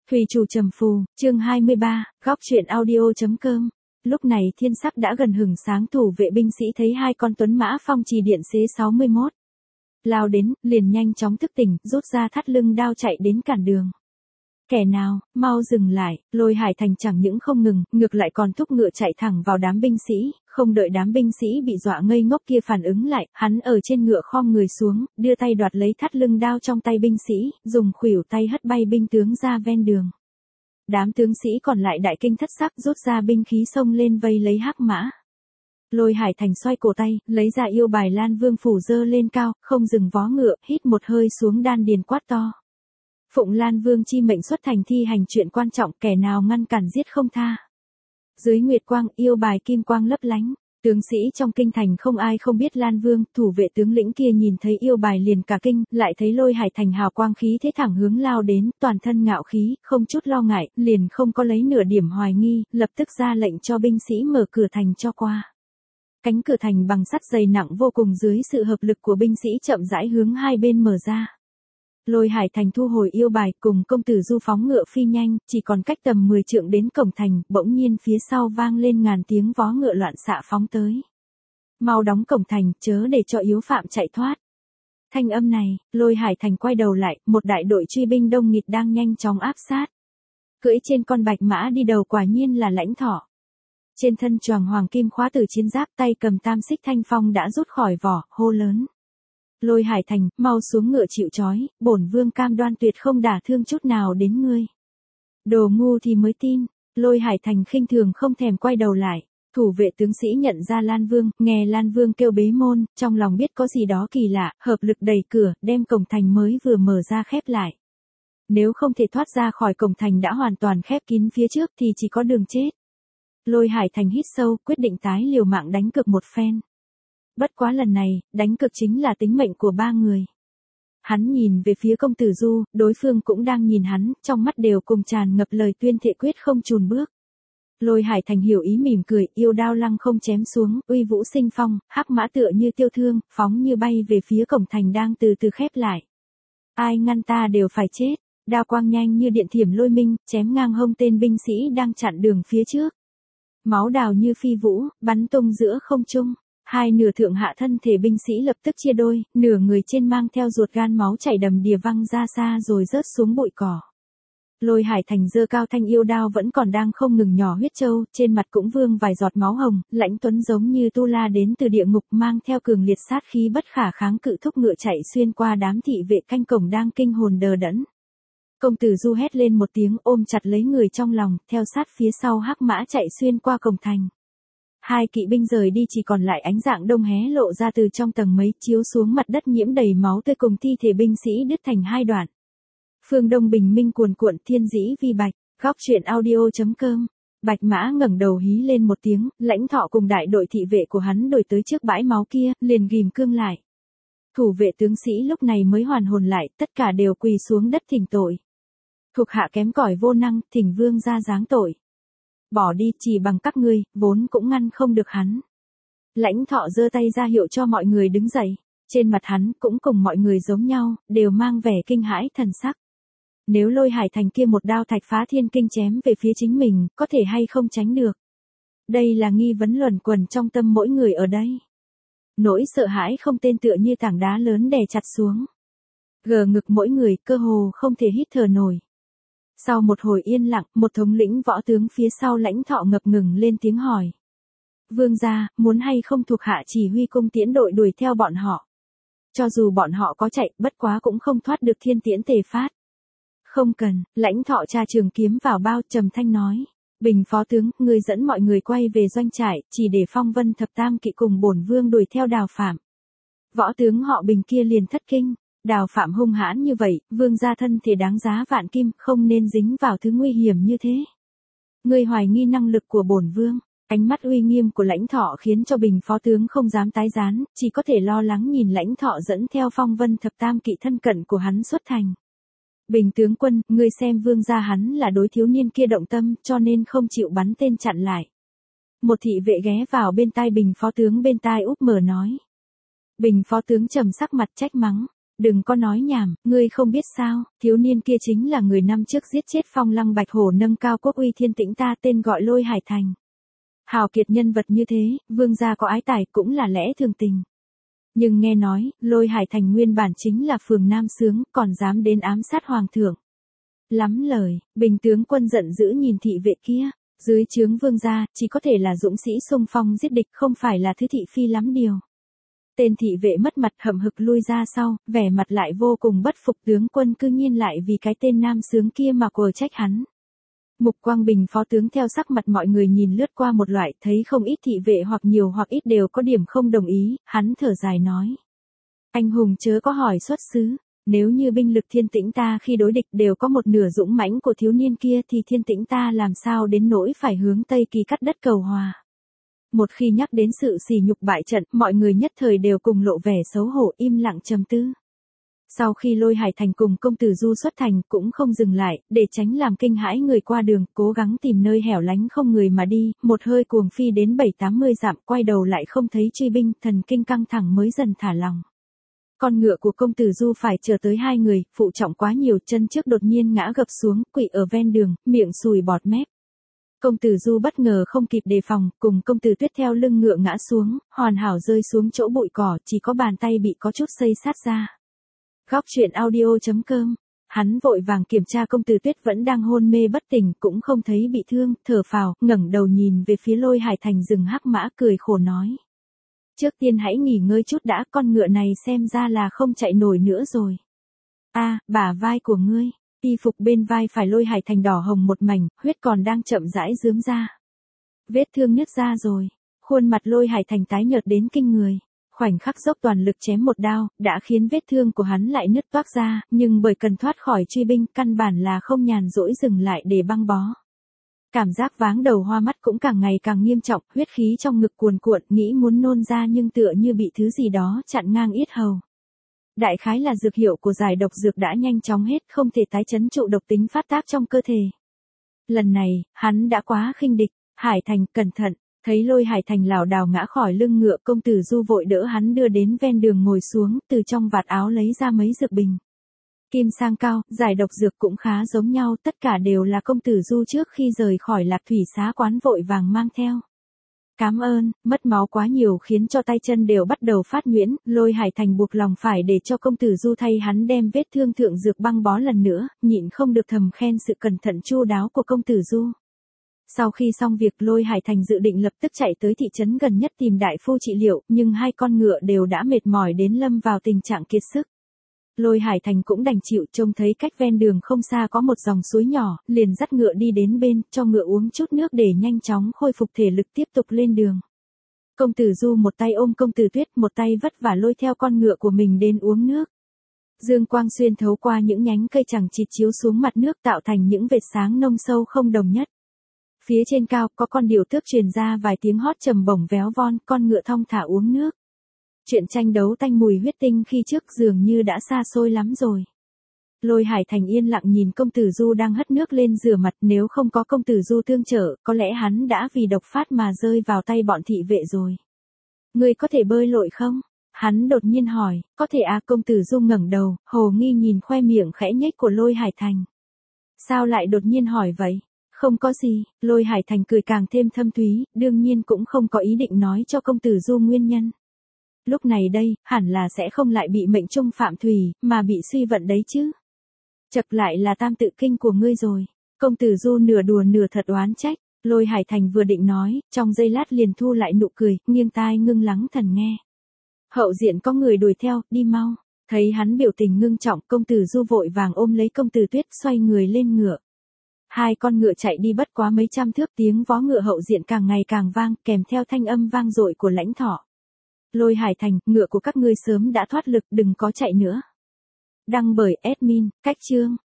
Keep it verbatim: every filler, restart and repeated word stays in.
Thủy chủ trầm phù, chương hai mươi ba, góc truyện audio.com. Lúc này thiên sắc đã gần hừng sáng, thủ vệ binh sĩ thấy hai con tuấn mã phong trì điện xế sáu mươi mốt. Lao đến, liền nhanh chóng thức tỉnh, rút ra thắt lưng đao chạy đến cản đường. Kẻ nào, mau dừng lại, Lôi Hải Thành chẳng những không ngừng, ngược lại còn thúc ngựa chạy thẳng vào đám binh sĩ, không đợi đám binh sĩ bị dọa ngây ngốc kia phản ứng lại, hắn ở trên ngựa khom người xuống, đưa tay đoạt lấy thắt lưng đao trong tay binh sĩ, dùng khuỷu tay hất bay binh tướng ra ven đường. Đám tướng sĩ còn lại đại kinh thất sắc, rút ra binh khí xông lên vây lấy hắc mã. Lôi Hải Thành xoay cổ tay, lấy ra yêu bài Lan Vương phủ giơ lên cao, không dừng vó ngựa, hít một hơi xuống đan điền quát to. Phụng Lan Vương chi mệnh xuất thành thi hành chuyện quan trọng, kẻ nào ngăn cản giết không tha. Dưới nguyệt quang, yêu bài kim quang lấp lánh, tướng sĩ trong kinh thành không ai không biết Lan Vương, thủ vệ tướng lĩnh kia nhìn thấy yêu bài liền cả kinh, lại thấy Lôi Hải Thành hào quang khí thế thẳng hướng lao đến, toàn thân ngạo khí, không chút lo ngại, liền không có lấy nửa điểm hoài nghi, lập tức ra lệnh cho binh sĩ mở cửa thành cho qua. Cánh cửa thành bằng sắt dày nặng vô cùng dưới sự hợp lực của binh sĩ chậm rãi hướng hai bên mở ra. Lôi Hải Thành thu hồi yêu bài, cùng công tử Du phóng ngựa phi nhanh, chỉ còn cách tầm mười trượng đến cổng thành, bỗng nhiên phía sau vang lên ngàn tiếng vó ngựa loạn xạ phóng tới. Mau đóng cổng thành, chớ để cho yếu phạm chạy thoát. Thanh âm này, Lôi Hải Thành quay đầu lại, một đại đội truy binh đông nghịt đang nhanh chóng áp sát. Cưỡi trên con bạch mã đi đầu quả nhiên là Lãnh Thọ. Trên thân choàng hoàng kim khóa tử chiến giáp, tay cầm tam xích thanh phong đã rút khỏi vỏ, hô lớn. Lôi Hải Thành, mau xuống ngựa chịu trói, bổn vương cam đoan tuyệt không đả thương chút nào đến ngươi. Đồ ngu thì mới tin. Lôi Hải Thành khinh thường không thèm quay đầu lại. Thủ vệ tướng sĩ nhận ra Lan Vương, nghe Lan Vương kêu bế môn, trong lòng biết có gì đó kỳ lạ, hợp lực đẩy cửa, đem cổng thành mới vừa mở ra khép lại. Nếu không thể thoát ra khỏi cổng thành đã hoàn toàn khép kín phía trước thì chỉ có đường chết. Lôi Hải Thành hít sâu, quyết định tái liều mạng đánh cược một phen. Bất quá lần này, đánh cược chính là tính mệnh của ba người. Hắn nhìn về phía công tử Du, đối phương cũng đang nhìn hắn, trong mắt đều cùng tràn ngập lời tuyên thệ quyết không chùn bước. Lôi Hải Thành hiểu ý mỉm cười, yêu đao lăng không chém xuống, uy vũ sinh phong, hắc mã tựa như tiêu thương, phóng như bay về phía cổng thành đang từ từ khép lại. Ai ngăn ta đều phải chết, đao quang nhanh như điện thiểm lôi minh, chém ngang hông tên binh sĩ đang chặn đường phía trước. Máu đào như phi vũ, bắn tung giữa không trung. Hai nửa thượng hạ thân thể binh sĩ lập tức chia đôi, nửa người trên mang theo ruột gan máu chảy đầm đìa văng ra xa rồi rớt xuống bụi cỏ. Lôi Hải Thành giơ cao thanh yêu đao vẫn còn đang không ngừng nhỏ huyết châu, trên mặt cũng vương vài giọt máu hồng, Lãnh Tuấn giống như tu la đến từ địa ngục mang theo cường liệt sát khí bất khả kháng cự thúc ngựa chạy xuyên qua đám thị vệ canh cổng đang kinh hồn đờ đẫn. Công tử Du hét lên một tiếng ôm chặt lấy người trong lòng, theo sát phía sau hắc mã chạy xuyên qua cổng thành. Hai kỵ binh rời đi chỉ còn lại ánh dạng đông hé lộ ra từ trong tầng mây chiếu xuống mặt đất nhiễm đầy máu tươi cùng thi thể binh sĩ đứt thành hai đoạn. Phương Đông bình minh cuồn cuộn thiên dĩ vi bạch, góc truyện audio.com. Bạch mã ngẩng đầu hí lên một tiếng, Lãnh Thọ cùng đại đội thị vệ của hắn đổi tới trước bãi máu kia, liền ghim cương lại. Thủ vệ tướng sĩ lúc này mới hoàn hồn lại, tất cả đều quỳ xuống đất thỉnh tội. Thuộc hạ kém cỏi vô năng, thỉnh vương ra giáng tội. Bỏ đi, chỉ bằng các ngươi, vốn cũng ngăn không được hắn. Lãnh Thọ giơ tay ra hiệu cho mọi người đứng dậy. Trên mặt hắn cũng cùng mọi người giống nhau, đều mang vẻ kinh hãi thần sắc. Nếu Lôi Hải Thành kia một đao thạch phá thiên kinh chém về phía chính mình, có thể hay không tránh được. Đây là nghi vấn luẩn quẩn trong tâm mỗi người ở đây. Nỗi sợ hãi không tên tựa như tảng đá lớn đè chặt xuống. Gờ ngực mỗi người, cơ hồ không thể hít thở nổi. Sau một hồi yên lặng, một thống lĩnh võ tướng phía sau Lãnh Thọ ngập ngừng lên tiếng hỏi. Vương gia, muốn hay không thuộc hạ chỉ huy cung tiễn đội đuổi theo bọn họ. Cho dù bọn họ có chạy, bất quá cũng không thoát được thiên tiễn tề phát. Không cần, Lãnh Thọ tra trường kiếm vào bao trầm thanh nói. Bình phó tướng, người dẫn mọi người quay về doanh trại, chỉ để Phong Vân thập tam kỵ cùng bổn vương đuổi theo Đào Phạm. Võ tướng họ Bình kia liền thất kinh. Đào Phạm hung hãn như vậy, vương gia thân thể đáng giá vạn kim, không nên dính vào thứ nguy hiểm như thế. Người hoài nghi năng lực của bổn vương, ánh mắt uy nghiêm của Lãnh Thọ khiến cho Bình phó tướng không dám tái gián, chỉ có thể lo lắng nhìn Lãnh Thọ dẫn theo Phong Vân thập tam kỵ thân cận của hắn xuất thành. Bình tướng quân, người xem vương gia hắn là đối thiếu niên kia động tâm, cho nên không chịu bắn tên chặn lại. Một thị vệ ghé vào bên tai Bình phó tướng bên tai úp mở nói. Bình phó tướng trầm sắc mặt trách mắng. Đừng có nói nhảm, ngươi không biết sao, thiếu niên kia chính là người năm trước giết chết Phong Lăng Bạch Hổ nâng cao quốc uy thiên tĩnh ta, tên gọi Lôi Hải Thành. Hào kiệt nhân vật như thế, vương gia có ái tài cũng là lẽ thường tình. Nhưng nghe nói, Lôi Hải Thành nguyên bản chính là phường nam xướng, còn dám đến ám sát hoàng thượng. Lắm lời, bình tướng quân giận dữ nhìn thị vệ kia, dưới trướng vương gia, chỉ có thể là dũng sĩ xung phong giết địch, không phải là thứ thị phi lắm điều. Tên thị vệ mất mặt hậm hực lui ra sau, vẻ mặt lại vô cùng bất phục, tướng quân cư nhiên lại vì cái tên nam xướng kia mà quờ trách hắn. Mục Quang Bình phó tướng theo sắc mặt mọi người nhìn lướt qua một loại, thấy không ít thị vệ hoặc nhiều hoặc ít đều có điểm không đồng ý, hắn thở dài nói. Anh hùng chớ có hỏi xuất xứ, nếu như binh lực thiên tĩnh ta khi đối địch đều có một nửa dũng mãnh của thiếu niên kia thì thiên tĩnh ta làm sao đến nỗi phải hướng Tây Kỳ cắt đất cầu hòa. Một khi nhắc đến sự sỉ nhục bại trận, mọi người nhất thời đều cùng lộ vẻ xấu hổ im lặng trầm tư. Sau khi Lôi Hải Thành cùng công tử Du xuất thành cũng không dừng lại, để tránh làm kinh hãi người qua đường, cố gắng tìm nơi hẻo lánh không người mà đi, một hơi cuồng phi đến bảy tám mươi dặm, quay đầu lại không thấy truy binh, thần kinh căng thẳng mới dần thả lòng. Con ngựa của công tử Du phải chờ tới hai người, phụ trọng quá nhiều, chân trước đột nhiên ngã gập xuống, quỵ ở ven đường, miệng sùi bọt mép. Công tử Du bất ngờ không kịp đề phòng, cùng công tử Tuyết theo lưng ngựa ngã xuống, hoàn hảo rơi xuống chỗ bụi cỏ, chỉ có bàn tay bị có chút xây sát ra. Góc truyện audio chấm com, hắn vội vàng kiểm tra công tử Tuyết vẫn đang hôn mê bất tỉnh, cũng không thấy bị thương, thở phào, ngẩng đầu nhìn về phía Lôi Hải Thành dừng hắc mã, cười khổ nói. Trước tiên hãy nghỉ ngơi chút đã, con ngựa này xem ra là không chạy nổi nữa rồi. A, à, bả vai của ngươi. Y phục bên vai phải Lôi Hải Thành đỏ hồng một mảnh, huyết còn đang chậm rãi rướm ra. Vết thương nứt ra rồi, khuôn mặt Lôi Hải Thành tái nhợt đến kinh người. Khoảnh khắc dốc toàn lực chém một đao, đã khiến vết thương của hắn lại nứt toác ra, nhưng bởi cần thoát khỏi truy binh, căn bản là không nhàn rỗi dừng lại để băng bó. Cảm giác váng đầu hoa mắt cũng càng ngày càng nghiêm trọng, huyết khí trong ngực cuồn cuộn, nghĩ muốn nôn ra nhưng tựa như bị thứ gì đó chặn ngang yết hầu. Đại khái là dược hiệu của giải độc dược đã nhanh chóng hết, không thể tái trấn trụ độc tính phát tác trong cơ thể. Lần này, hắn đã quá khinh địch. Hải Thành, cẩn thận. Thấy Lôi Hải Thành lảo đảo ngã khỏi lưng ngựa, công tử Du vội đỡ hắn đưa đến ven đường ngồi xuống, từ trong vạt áo lấy ra mấy dược bình. Kim sang cao, giải độc dược cũng khá giống nhau, tất cả đều là công tử Du trước khi rời khỏi Lạc Thủy Xá quán vội vàng mang theo. Cám ơn, mất máu quá nhiều khiến cho tay chân đều bắt đầu phát nhuyễn, Lôi Hải Thành buộc lòng phải để cho công tử Du thay hắn đem vết thương thượng dược băng bó lần nữa, nhịn không được thầm khen sự cẩn thận chu đáo của công tử Du. Sau khi xong việc, Lôi Hải Thành dự định lập tức chạy tới thị trấn gần nhất tìm đại phu trị liệu, nhưng hai con ngựa đều đã mệt mỏi đến lâm vào tình trạng kiệt sức. Lôi Hải Thành cũng đành chịu, trông thấy cách ven đường không xa có một dòng suối nhỏ, liền dắt ngựa đi đến bên, cho ngựa uống chút nước để nhanh chóng khôi phục thể lực tiếp tục lên đường. Công tử Du một tay ôm công tử Tuyết, một tay vất vả lôi theo con ngựa của mình đến uống nước. Dương quang xuyên thấu qua những nhánh cây chằng chịt chiếu xuống mặt nước tạo thành những vệt sáng nông sâu không đồng nhất. Phía trên cao có con điểu tước truyền ra vài tiếng hót trầm bổng véo von, con ngựa thong thả uống nước. Chuyện tranh đấu tanh mùi huyết tinh khi trước dường như đã xa xôi lắm rồi. Lôi Hải Thành yên lặng nhìn công tử Du đang hất nước lên rửa mặt, nếu không có công tử Du tương trợ, có lẽ hắn đã vì độc phát mà rơi vào tay bọn thị vệ rồi. Ngươi có thể bơi lội không? Hắn đột nhiên hỏi. Có thể à? Công tử Du ngẩng đầu, hồ nghi nhìn khoe miệng khẽ nhếch của Lôi Hải Thành. Sao lại đột nhiên hỏi vậy? Không có gì, Lôi Hải Thành cười càng thêm thâm thúy, đương nhiên cũng không có ý định nói cho công tử Du nguyên nhân. Lúc này đây, hẳn là sẽ không lại bị mệnh trung phạm thủy, mà bị suy vận đấy chứ. Chật lại là tam tự kinh của ngươi rồi. Công tử Du nửa đùa nửa thật oán trách. Lôi Hải Thành vừa định nói, trong giây lát liền thu lại nụ cười, nghiêng tai ngưng lắng thần nghe. Hậu diện có người đuổi theo, đi mau. Thấy hắn biểu tình ngưng trọng, công tử Du vội vàng ôm lấy công tử Tuyết, xoay người lên ngựa. Hai con ngựa chạy đi bất quá mấy trăm thước, tiếng vó ngựa hậu diện càng ngày càng vang, kèm theo thanh âm vang dội của lãnh thọ. Lôi Hải Thành, ngựa của các ngươi sớm đã thoát lực, đừng có chạy nữa. Đăng bởi admin, cách chương.